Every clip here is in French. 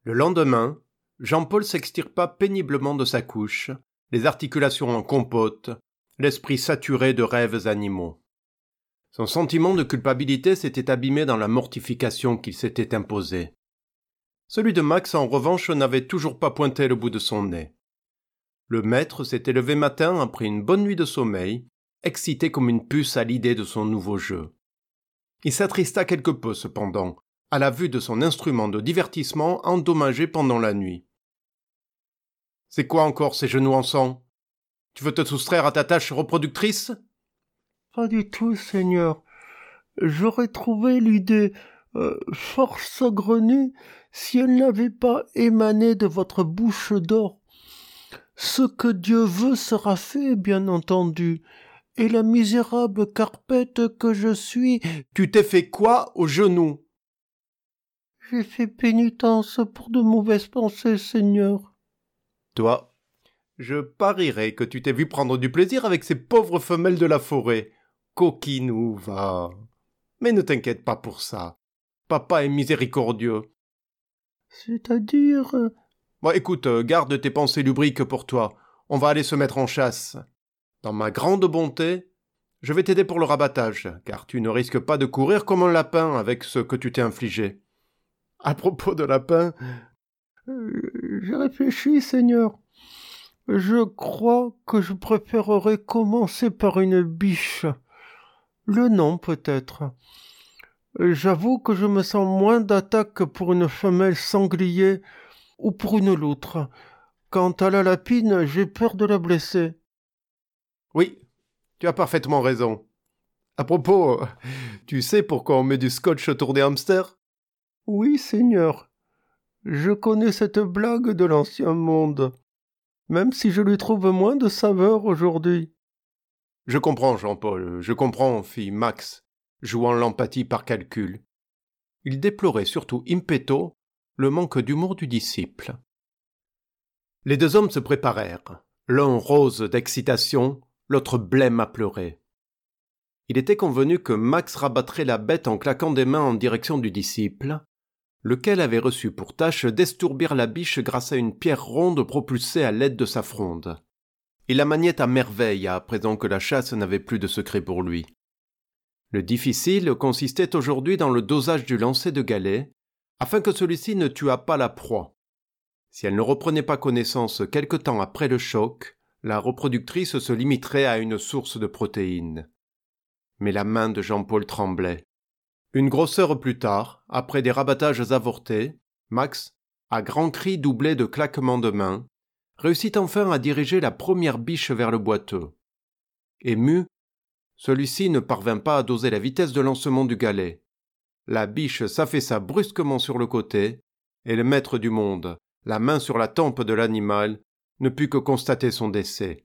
Le lendemain, Jean-Paul s'extirpa péniblement de sa couche, les articulations en compote, l'esprit saturé de rêves animaux. Son sentiment de culpabilité s'était abîmé dans la mortification qu'il s'était imposée. Celui de Max, en revanche, n'avait toujours pas pointé le bout de son nez. Le maître s'était levé matin après une bonne nuit de sommeil, excité comme une puce à l'idée de son nouveau jeu. Il s'attrista quelque peu, cependant, à la vue de son instrument de divertissement endommagé pendant la nuit. « C'est quoi encore ces genoux en sang ? Tu veux te soustraire à ta tâche reproductrice ?»« Pas du tout, Seigneur. J'aurais trouvé l'idée fort saugrenue si elle n'avait pas émané de votre bouche d'or. Ce que Dieu veut sera fait, bien entendu, et la misérable carpette que je suis... »« Tu t'es fait quoi aux genoux ?»« J'ai fait pénitence pour de mauvaises pensées, Seigneur. » »« Toi, je parierais que tu t'es vu prendre du plaisir avec ces pauvres femelles de la forêt. Coquinou, va. Mais ne t'inquiète pas pour ça. Papa est miséricordieux. »« C'est-à-dire... » Bon, écoute, garde tes pensées lubriques pour toi. On va aller se mettre en chasse. Dans ma grande bonté, je vais t'aider pour le rabattage, car tu ne risques pas de courir comme un lapin avec ce que tu t'es infligé. À propos de lapin... J'ai réfléchi, Seigneur. Je crois que je préférerais commencer par une biche. Le nom, peut-être. J'avoue que je me sens moins d'attaque que pour une femelle sanglier ou pour une loutre. Quant à la lapine, j'ai peur de la blesser. Oui, tu as parfaitement raison. À propos, tu sais pourquoi on met du scotch autour des hamsters ? Oui, Seigneur. Je connais cette blague de l'ancien monde, même si je lui trouve moins de saveur aujourd'hui. Je comprends, Jean-Paul, je comprends, fit Max, jouant l'empathie par calcul. Il déplorait surtout in petto le manque d'humour du disciple. Les deux hommes se préparèrent, l'un rose d'excitation, l'autre blême à pleurer. Il était convenu que Max rabattrait la bête en claquant des mains en direction du disciple, lequel avait reçu pour tâche d'estourbir la biche grâce à une pierre ronde propulsée à l'aide de sa fronde. Il la maniait à merveille à présent que la chasse n'avait plus de secret pour lui. Le difficile consistait aujourd'hui dans le dosage du lancer de galet, afin que celui-ci ne tuât pas la proie. Si elle ne reprenait pas connaissance quelque temps après le choc, la reproductrice se limiterait à une source de protéines. Mais la main de Jean-Paul tremblait. Une grosse heure plus tard, après des rabattages avortés, Max, à grands cris doublés de claquements de mains, réussit enfin à diriger la première biche vers le boiteux. Ému, celui-ci ne parvint pas à doser la vitesse de lancement du galet. La biche s'affaissa brusquement sur le côté, et le maître du monde, la main sur la tempe de l'animal, ne put que constater son décès.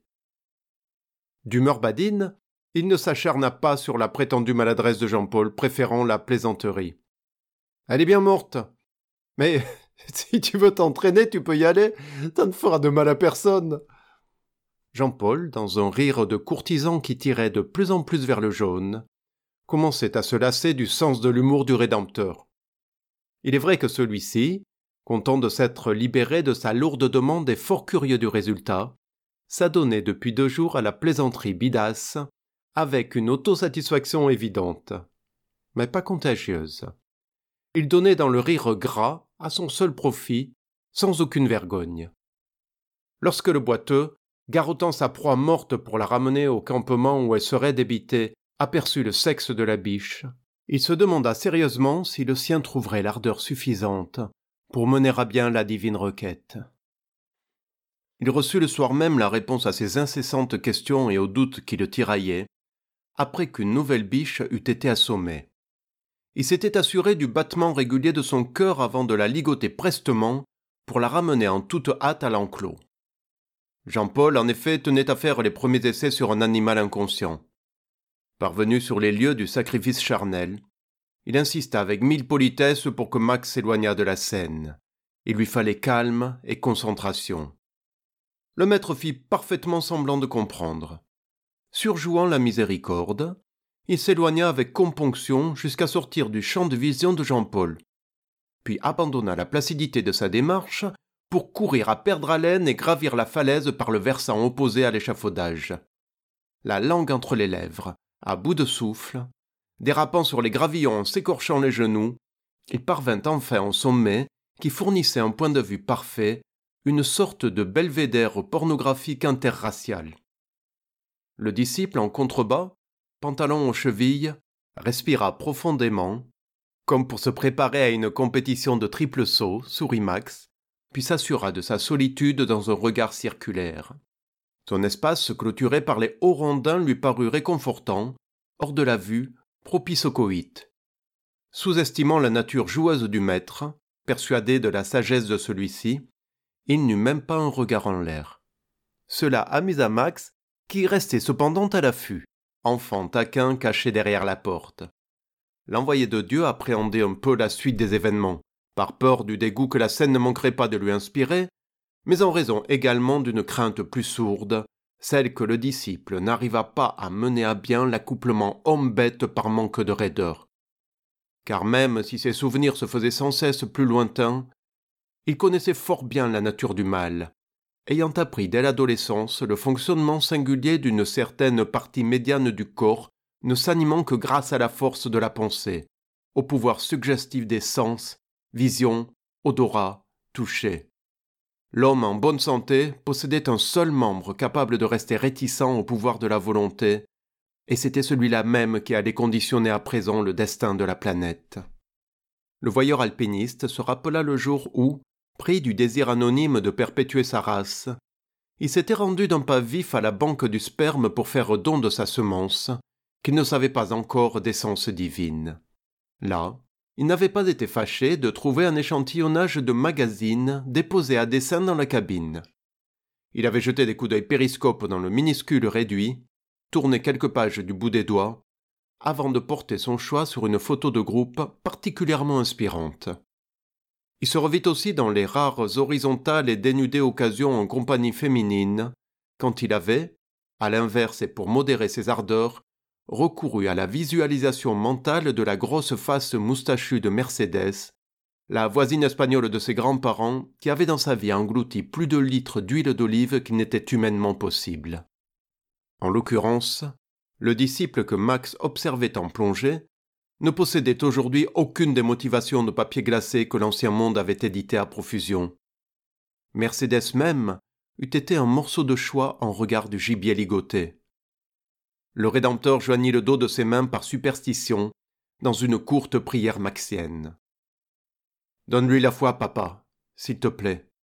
D'humeur badine, il ne s'acharna pas sur la prétendue maladresse de Jean-Paul, préférant la plaisanterie. « Elle est bien morte. Mais si tu veux t'entraîner, tu peux y aller, ça ne fera de mal à personne. » Jean-Paul, dans un rire de courtisan qui tirait de plus en plus vers le jaune, commençait à se lasser du sens de l'humour du Rédempteur. Il est vrai que celui-ci, content de s'être libéré de sa lourde demande et fort curieux du résultat, s'adonnait depuis 2 jours à la plaisanterie bidasse, avec une autosatisfaction évidente, mais pas contagieuse. Il donnait dans le rire gras, à son seul profit, sans aucune vergogne. Lorsque le boiteux, garrottant sa proie morte pour la ramener au campement où elle serait débitée, aperçut le sexe de la biche, il se demanda sérieusement si le sien trouverait l'ardeur suffisante pour mener à bien la divine requête. Il reçut le soir même la réponse à ses incessantes questions et aux doutes qui le tiraillaient, après qu'une nouvelle biche eût été assommée. Il s'était assuré du battement régulier de son cœur avant de la ligoter prestement pour la ramener en toute hâte à l'enclos. Jean-Paul, en effet, tenait à faire les premiers essais sur un animal inconscient. Parvenu sur les lieux du sacrifice charnel, il insista avec 1000 politesses pour que Max s'éloignât de la scène. Il lui fallait calme et concentration. Le maître fit parfaitement semblant de comprendre. Surjouant la miséricorde, il s'éloigna avec componction jusqu'à sortir du champ de vision de Jean-Paul. puis abandonna la placidité de sa démarche pour courir à perdre haleine et gravir la falaise par le versant opposé à l'échafaudage. La langue entre les lèvres, à bout de souffle, dérapant sur les gravillons en s'écorchant les genoux, il parvint enfin au sommet qui fournissait un point de vue parfait, une sorte de belvédère pornographique interracial. Le disciple en contrebas, pantalon aux chevilles, respira profondément, comme pour se préparer à une compétition de triple saut, sourit Max, puis s'assura de sa solitude dans un regard circulaire. Son espace clôturé par les hauts rondins lui parut réconfortant, hors de la vue, propice au coït. Sous-estimant la nature joueuse du maître, persuadé de la sagesse de celui-ci, il n'eut même pas un regard en l'air. Cela amusa Max, qui restait cependant à l'affût, enfant taquin caché derrière la porte. L'envoyé de Dieu appréhendait un peu la suite des événements, par peur du dégoût que la scène ne manquerait pas de lui inspirer, mais en raison également d'une crainte plus sourde, celle que le disciple n'arriva pas à mener à bien l'accouplement homme-bête par manque de raideur. Car même si ses souvenirs se faisaient sans cesse plus lointains, il connaissait fort bien la nature du mal, ayant appris dès l'adolescence le fonctionnement singulier d'une certaine partie médiane du corps, ne s'animant que grâce à la force de la pensée, au pouvoir suggestif des sens, vision, odorat, toucher. L'homme en bonne santé possédait un seul membre capable de rester réticent au pouvoir de la volonté, et c'était celui-là même qui allait conditionner à présent le destin de la planète. Le voyeur alpiniste se rappela le jour où, pris du désir anonyme de perpétuer sa race, il s'était rendu d'un pas vif à la banque du sperme pour faire don de sa semence, qu'il ne savait pas encore d'essence divine. Là, il n'avait pas été fâché de trouver un échantillonnage de magazines déposé à dessein dans la cabine. Il avait jeté des coups d'œil périscope dans le minuscule réduit, tourné quelques pages du bout des doigts, avant de porter son choix sur une photo de groupe particulièrement inspirante. Il se revit aussi dans les rares horizontales et dénudées occasions en compagnie féminine, quand il avait, à l'inverse et pour modérer ses ardeurs, recouru à la visualisation mentale de la grosse face moustachue de Mercedes, la voisine espagnole de ses grands-parents qui avait dans sa vie englouti plus de litres d'huile d'olive qu'il n'était humainement possible. En l'occurrence, le disciple que Max observait en plongée ne possédait aujourd'hui aucune des motivations de papier glacé que l'ancien monde avait édité à profusion. Mercedes même eût été un morceau de choix en regard du gibier ligoté. Le Rédempteur joignit le dos de ses mains par superstition dans une courte prière maxienne. « Donne-lui la foi, papa, s'il te plaît.